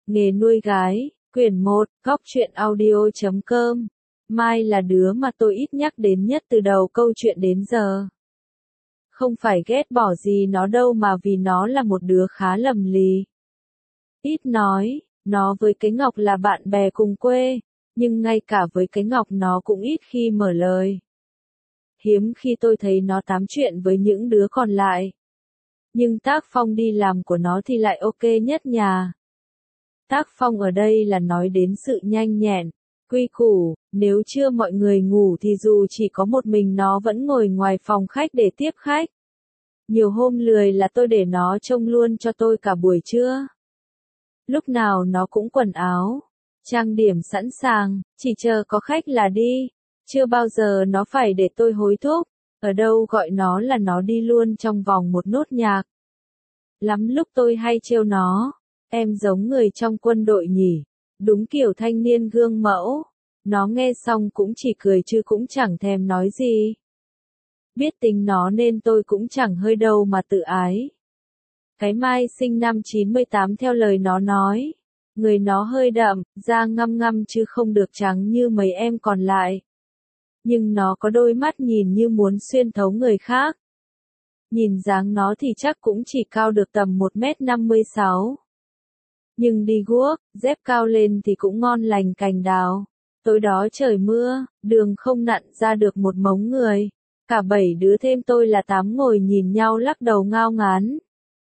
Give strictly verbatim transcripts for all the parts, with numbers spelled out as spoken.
Nghề nuôi gái, quyển một, góc truyện audio chấm com. Mai là đứa mà tôi ít nhắc đến nhất từ đầu câu chuyện đến giờ. Không phải ghét bỏ gì nó đâu mà vì nó là một đứa khá lầm lì. Ít nói, nó với cái Ngọc là bạn bè cùng quê, nhưng ngay cả với cái Ngọc nó cũng ít khi mở lời. Hiếm khi tôi thấy nó tám chuyện với những đứa còn lại. Nhưng tác phong đi làm của nó thì lại ok nhất nhà. Tác phong ở đây là nói đến sự nhanh nhẹn, quy củ, nếu chưa mọi người ngủ thì dù chỉ có một mình nó vẫn ngồi ngoài phòng khách để tiếp khách. Nhiều hôm lười là tôi để nó trông luôn cho tôi cả buổi trưa. Lúc nào nó cũng quần áo, trang điểm sẵn sàng, chỉ chờ có khách là đi. Chưa bao giờ nó phải để tôi hối thúc, ở đâu gọi nó là nó đi luôn trong vòng một nốt nhạc. Lắm lúc tôi hay trêu nó, em giống người trong quân đội nhỉ, đúng kiểu thanh niên gương mẫu. Nó nghe xong cũng chỉ cười chứ cũng chẳng thèm nói gì. Biết tính nó nên tôi cũng chẳng hơi đâu mà tự ái. Cái Mai sinh năm chín mươi tám theo lời nó nói, người nó hơi đậm, da ngăm ngăm chứ không được trắng như mấy em còn lại. Nhưng nó có đôi mắt nhìn như muốn xuyên thấu người khác. Nhìn dáng nó thì chắc cũng chỉ cao được tầm một mét năm mươi sáu. Nhưng đi guốc, dép cao lên thì cũng ngon lành cành đào. Tối đó trời mưa, đường không nặn ra được một mống người. Cả bảy đứa thêm tôi là tám ngồi nhìn nhau lắc đầu ngao ngán.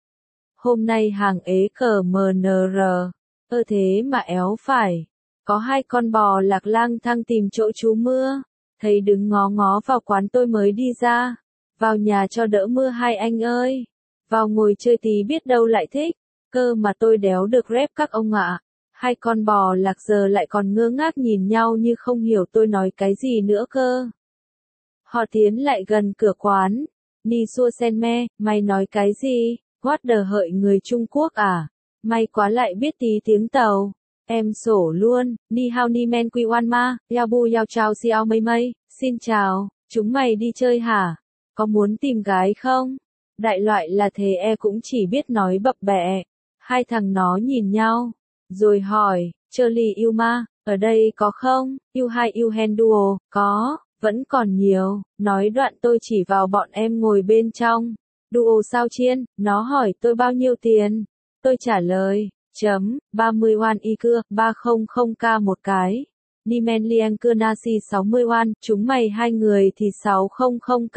Hôm nay hàng ế cờ em en rờ, ơ thế mà éo phải. Có hai con bò lạc lang thang tìm chỗ trú mưa. Thấy đứng ngó ngó vào quán tôi mới đi ra. Vào nhà cho đỡ mưa hai anh ơi. Vào ngồi chơi tí biết đâu lại thích. Cơ mà tôi đéo được rep các ông ạ. Hai con bò lạc giờ lại còn ngơ ngác nhìn nhau như không hiểu tôi nói cái gì nữa cơ. Họ tiến lại gần cửa quán. Ni xua sen me, mày nói cái gì? What the hợi người Trung Quốc à? May quá lại biết tí tiếng Tàu. Em sổ luôn, ni hao ni men quy oan ma, yao bu yao chào xiao mây mây, xin chào, chúng mày đi chơi hả? Có muốn tìm gái không? Đại loại là thế e cũng chỉ biết nói bập bẹ. Hai thằng nó nhìn nhau, rồi hỏi, Charlie yêu ma, ở đây có không? Yêu hai yêu hen duo, có, vẫn còn nhiều, nói đoạn tôi chỉ vào bọn em ngồi bên trong. Duo sao chiên, nó hỏi tôi bao nhiêu tiền? Tôi trả lời. Chấm, ba mươi won y cưa, ba trăm k một cái. Nimen liang cưa nasi sáu mươi won, chúng mày hai người thì sáu trăm k.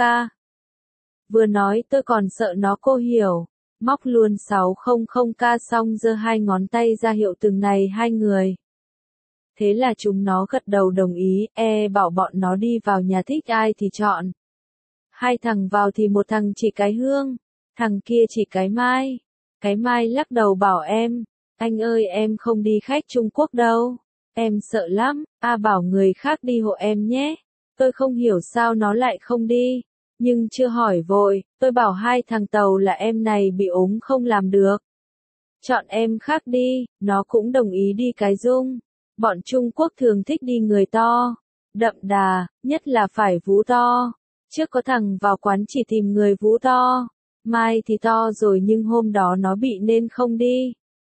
Vừa nói tôi còn sợ nó cô hiểu. Móc luôn sáu trăm k xong giơ hai ngón tay ra hiệu từng này hai người. Thế là chúng nó gật đầu đồng ý, e bảo bọn nó đi vào nhà thích ai thì chọn. Hai thằng vào thì một thằng chỉ cái Hương, thằng kia chỉ cái Mai. Cái Mai lắc đầu bảo em. Anh ơi em không đi khách Trung Quốc đâu. Em sợ lắm, a bảo người khác đi hộ em nhé. Tôi không hiểu sao nó lại không đi. Nhưng chưa hỏi vội, tôi bảo hai thằng Tàu là em này bị ốm không làm được. Chọn em khác đi, nó cũng đồng ý đi cái Dung. Bọn Trung Quốc thường thích đi người to, đậm đà, nhất là phải vú to. Trước có thằng vào quán chỉ tìm người vú to. Mai thì to rồi nhưng hôm đó nó bị nên không đi.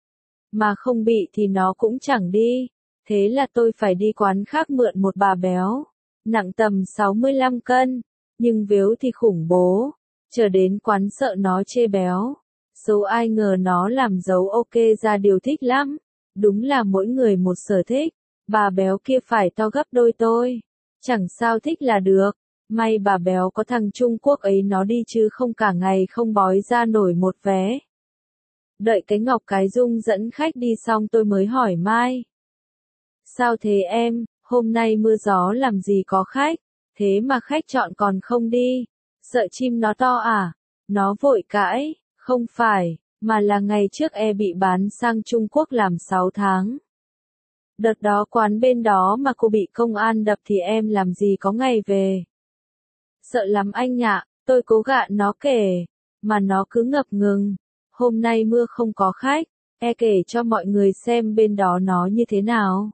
Mà không bị thì nó cũng chẳng đi. Thế là tôi phải đi quán khác mượn một bà béo. Nặng tầm sáu mươi lăm cân. Nhưng vếu thì khủng bố. Chờ đến quán sợ nó chê béo. Số ai ngờ nó làm dấu ok ra điều thích lắm. Đúng là mỗi người một sở thích. Bà béo kia phải to gấp đôi tôi. Chẳng sao thích là được. May bà béo có thằng Trung Quốc ấy nó đi chứ không cả ngày không bói ra nổi một vé. Đợi cái Ngọc cái Dung dẫn khách đi xong tôi mới hỏi Mai. Sao thế em, hôm nay mưa gió làm gì có khách, thế mà khách chọn còn không đi, sợ chim nó to à? Nó vội cãi, không phải, mà là ngày trước e bị bán sang Trung Quốc làm sáu tháng. Đợt đó quán bên đó mà cô bị công an đập thì em làm gì có ngày về. Sợ lắm anh ạ, tôi cố gạn nó kể, mà nó cứ ngập ngừng. Hôm nay mưa không có khách, e kể cho mọi người xem bên đó nó như thế nào.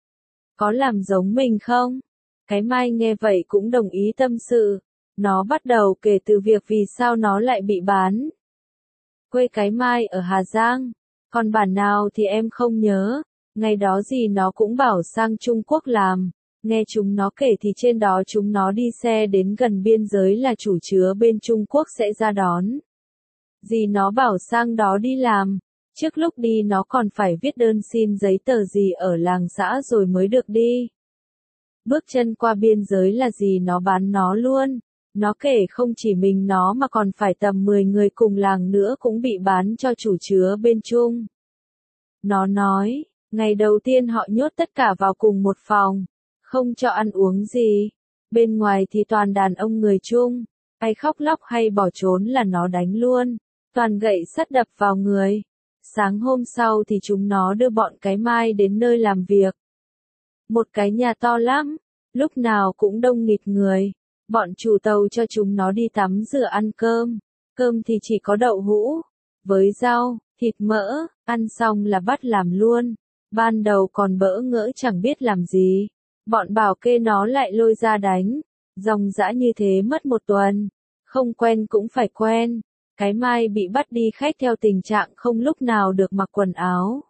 Có làm giống mình không? Cái Mai nghe vậy cũng đồng ý tâm sự. Nó bắt đầu kể từ việc vì sao nó lại bị bán. Quê cái Mai ở Hà Giang. Còn bản nào thì em không nhớ, ngày đó gì nó cũng bảo sang Trung Quốc làm, nghe chúng nó kể thì trên đó chúng nó đi xe đến gần biên giới là chủ chứa bên Trung Quốc sẽ ra đón. Dì nó bảo sang đó đi làm, trước lúc đi nó còn phải viết đơn xin giấy tờ gì ở làng xã rồi mới được đi. Bước chân qua biên giới là dì nó bán nó luôn, nó kể không chỉ mình nó mà còn phải tầm mười người cùng làng nữa cũng bị bán cho chủ chứa bên Trung. Nó nói, ngày đầu tiên họ nhốt tất cả vào cùng một phòng, không cho ăn uống gì, bên ngoài thì toàn đàn ông người Trung, ai khóc lóc hay bỏ trốn là nó đánh luôn, toàn gậy sắt đập vào người. Sáng hôm sau thì chúng nó đưa bọn cái Mai đến nơi làm việc. Một cái nhà to lắm, lúc nào cũng đông nghịt người, bọn chủ tàu cho chúng nó đi tắm rửa ăn cơm, cơm thì chỉ có đậu hũ, với rau, thịt mỡ, ăn xong là bắt làm luôn, ban đầu còn bỡ ngỡ chẳng biết làm gì, bọn bảo kê nó lại lôi ra đánh, dòng dã như thế mất một tuần, không quen cũng phải quen. Cái Mai bị bắt đi khách theo tình trạng không lúc nào được mặc quần áo.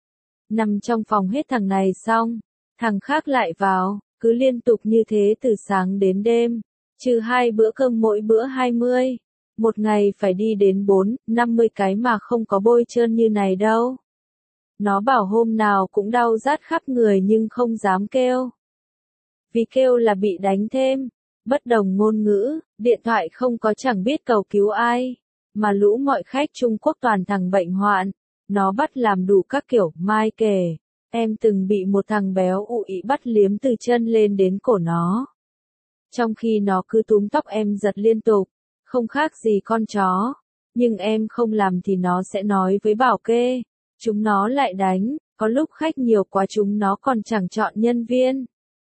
Nằm trong phòng hết thằng này xong, thằng khác lại vào, cứ liên tục như thế từ sáng đến đêm, trừ hai bữa cơm mỗi bữa hai mươi. Một ngày phải đi đến bốn, năm mươi cái mà không có bôi trơn như này đâu. Nó bảo hôm nào cũng đau rát khắp người nhưng không dám kêu. Vì kêu là bị đánh thêm, bất đồng ngôn ngữ, điện thoại không có chẳng biết cầu cứu ai. Mà lũ mọi khách Trung Quốc toàn thằng bệnh hoạn, nó bắt làm đủ các kiểu. Mai kể, em từng bị một thằng béo ụ ị bắt liếm từ chân lên đến cổ nó. Trong khi nó cứ túm tóc em giật liên tục, không khác gì con chó, nhưng em không làm thì nó sẽ nói với bảo kê, chúng nó lại đánh, có lúc khách nhiều quá chúng nó còn chẳng chọn nhân viên.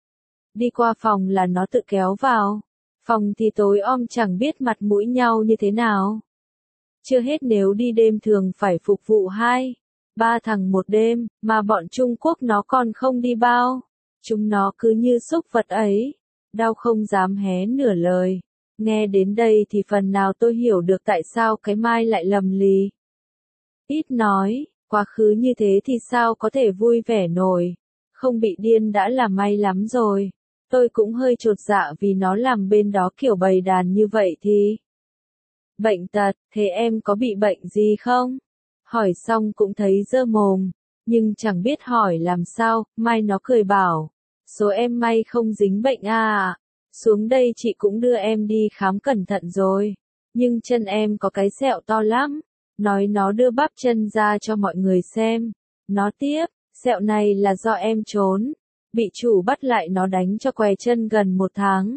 Đi qua phòng là nó tự kéo vào, phòng thì tối om chẳng biết mặt mũi nhau như thế nào. Chưa hết nếu đi đêm thường phải phục vụ hai, ba thằng một đêm, mà bọn Trung Quốc nó còn không đi bao. Chúng nó cứ như súc vật ấy, đau không dám hé nửa lời. Nghe đến đây thì phần nào tôi hiểu được tại sao cái Mai lại lầm lì. Ít nói, quá khứ như thế thì sao có thể vui vẻ nổi. Không bị điên đã là may lắm rồi. Tôi cũng hơi chột dạ vì nó làm bên đó kiểu bầy đàn như vậy thì... Bệnh tật, thế em có bị bệnh gì không? Hỏi xong cũng thấy dơ mồm, nhưng chẳng biết hỏi làm sao, Mai nó cười bảo, số em may không dính bệnh à, xuống đây chị cũng đưa em đi khám cẩn thận rồi, nhưng chân em có cái sẹo to lắm, nói nó đưa bắp chân ra cho mọi người xem, nó tiếp, sẹo này là do em trốn, bị chủ bắt lại nó đánh cho què chân gần một tháng.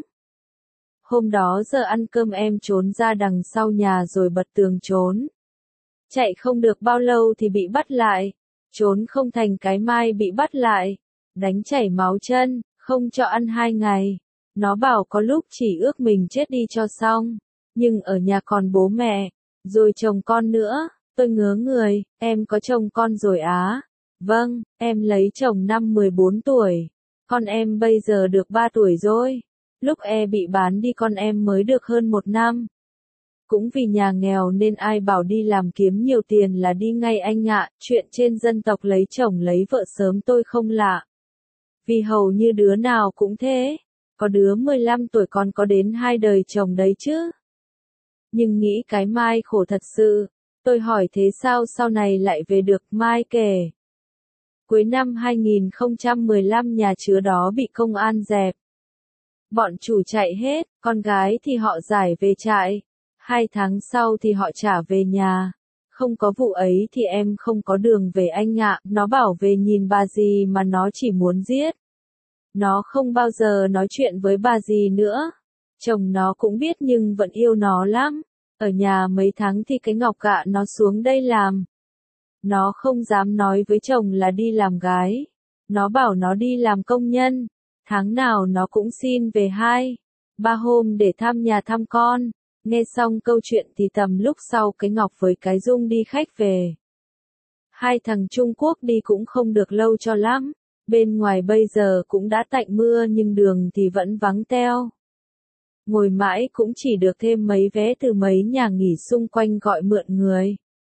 Hôm đó giờ ăn cơm em trốn ra đằng sau nhà rồi bật tường trốn. Chạy không được bao lâu thì bị bắt lại. Trốn không thành cái Mai bị bắt lại. Đánh chảy máu chân, không cho ăn hai ngày. Nó bảo có lúc chỉ ước mình chết đi cho xong. Nhưng ở nhà còn bố mẹ, rồi chồng con nữa. Tôi ngớ người, em có chồng con rồi á. Vâng, em lấy chồng năm mười bốn tuổi. Con em bây giờ được ba tuổi rồi. Lúc e bị bán đi con em mới được hơn một năm. Cũng vì nhà nghèo nên ai bảo đi làm kiếm nhiều tiền là đi ngay anh ạ, chuyện trên dân tộc lấy chồng lấy vợ sớm tôi không lạ. Vì hầu như đứa nào cũng thế, có đứa mười lăm tuổi còn có đến hai đời chồng đấy chứ. Nhưng nghĩ cái Mai khổ thật sự, tôi hỏi thế sao sau này lại về được. Mai kể. Cuối năm hai nghìn không trăm mười lăm nhà chứa đó bị công an dẹp. Bọn chủ chạy hết, con gái thì họ giải về trại. Hai tháng sau thì họ trả về nhà. Không có vụ ấy thì em không có đường về anh ạ. Nó bảo về nhìn bà dì mà nó chỉ muốn giết. Nó không bao giờ nói chuyện với bà dì nữa. Chồng nó cũng biết nhưng vẫn yêu nó lắm. Ở nhà mấy tháng thì cái Ngọc gạ nó xuống đây làm. Nó không dám nói với chồng là đi làm gái. Nó bảo nó đi làm công nhân. Tháng nào nó cũng xin về hai, ba hôm để thăm nhà thăm con. Nghe xong câu chuyện thì tầm lúc sau cái Ngọc với cái Dung đi khách về. Hai thằng Trung Quốc đi cũng không được lâu cho lắm. Bên ngoài bây giờ cũng đã tạnh mưa nhưng đường thì vẫn vắng teo. Ngồi mãi cũng chỉ được thêm mấy vé từ mấy nhà nghỉ xung quanh gọi mượn người.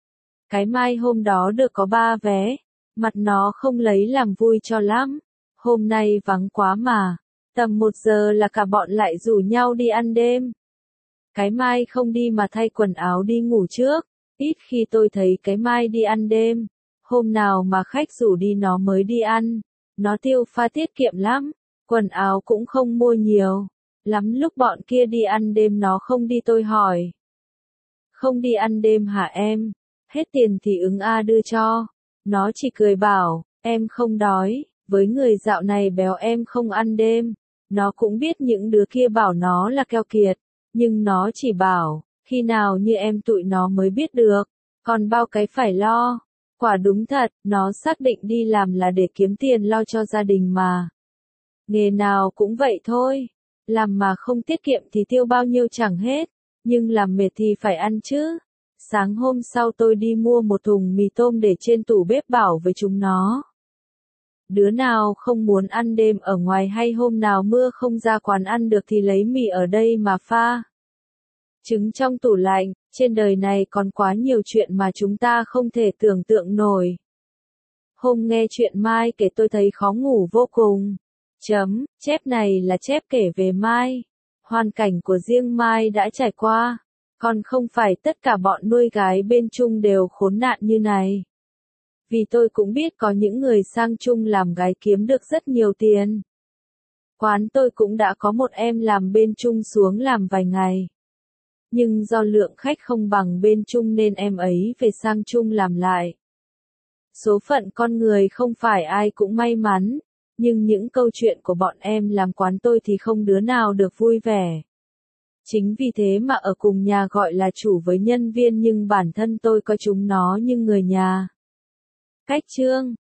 Cái Mai hôm đó được có ba vé, mặt nó không lấy làm vui cho lắm. Hôm nay vắng quá mà, tầm một giờ là cả bọn lại rủ nhau đi ăn đêm. Cái Mai không đi mà thay quần áo đi ngủ trước, ít khi tôi thấy cái Mai đi ăn đêm. Hôm nào mà khách rủ đi nó mới đi ăn, nó tiêu pha tiết kiệm lắm, quần áo cũng không mua nhiều. Lắm lúc bọn kia đi ăn đêm nó không đi tôi hỏi. Không đi ăn đêm hả em? Hết tiền thì ứng A đưa cho. Nó chỉ cười bảo, em không đói, với người dạo này béo em không ăn đêm. Nó cũng biết những đứa kia bảo nó là keo kiệt, nhưng nó chỉ bảo, khi nào như em tụi nó mới biết được, còn bao cái phải lo. Quả đúng thật, nó xác định đi làm là để kiếm tiền lo cho gia đình mà. Nghề nào cũng vậy thôi, làm mà không tiết kiệm thì tiêu bao nhiêu chẳng hết, nhưng làm mệt thì phải ăn chứ. Sáng hôm sau tôi đi mua một thùng mì tôm để trên tủ bếp bảo với chúng nó. Đứa nào không muốn ăn đêm ở ngoài hay hôm nào mưa không ra quán ăn được thì lấy mì ở đây mà pha. Trứng trong tủ lạnh, trên đời này còn quá nhiều chuyện mà chúng ta không thể tưởng tượng nổi. Hôm nghe chuyện Mai kể tôi thấy khó ngủ vô cùng. Chấm, chép này là chép kể về Mai. Hoàn cảnh của riêng Mai đã trải qua. Còn không phải tất cả bọn nuôi gái bên chung đều khốn nạn như này. Vì tôi cũng biết có những người sang chung làm gái kiếm được rất nhiều tiền. Quán tôi cũng đã có một em làm bên chung xuống làm vài ngày. Nhưng do lượng khách không bằng bên chung nên em ấy về sang chung làm lại. Số phận con người không phải ai cũng may mắn, nhưng những câu chuyện của bọn em làm quán tôi thì không đứa nào được vui vẻ. Chính vì thế mà ở cùng nhà gọi là chủ với nhân viên nhưng bản thân tôi coi chúng nó như người nhà. Cách chương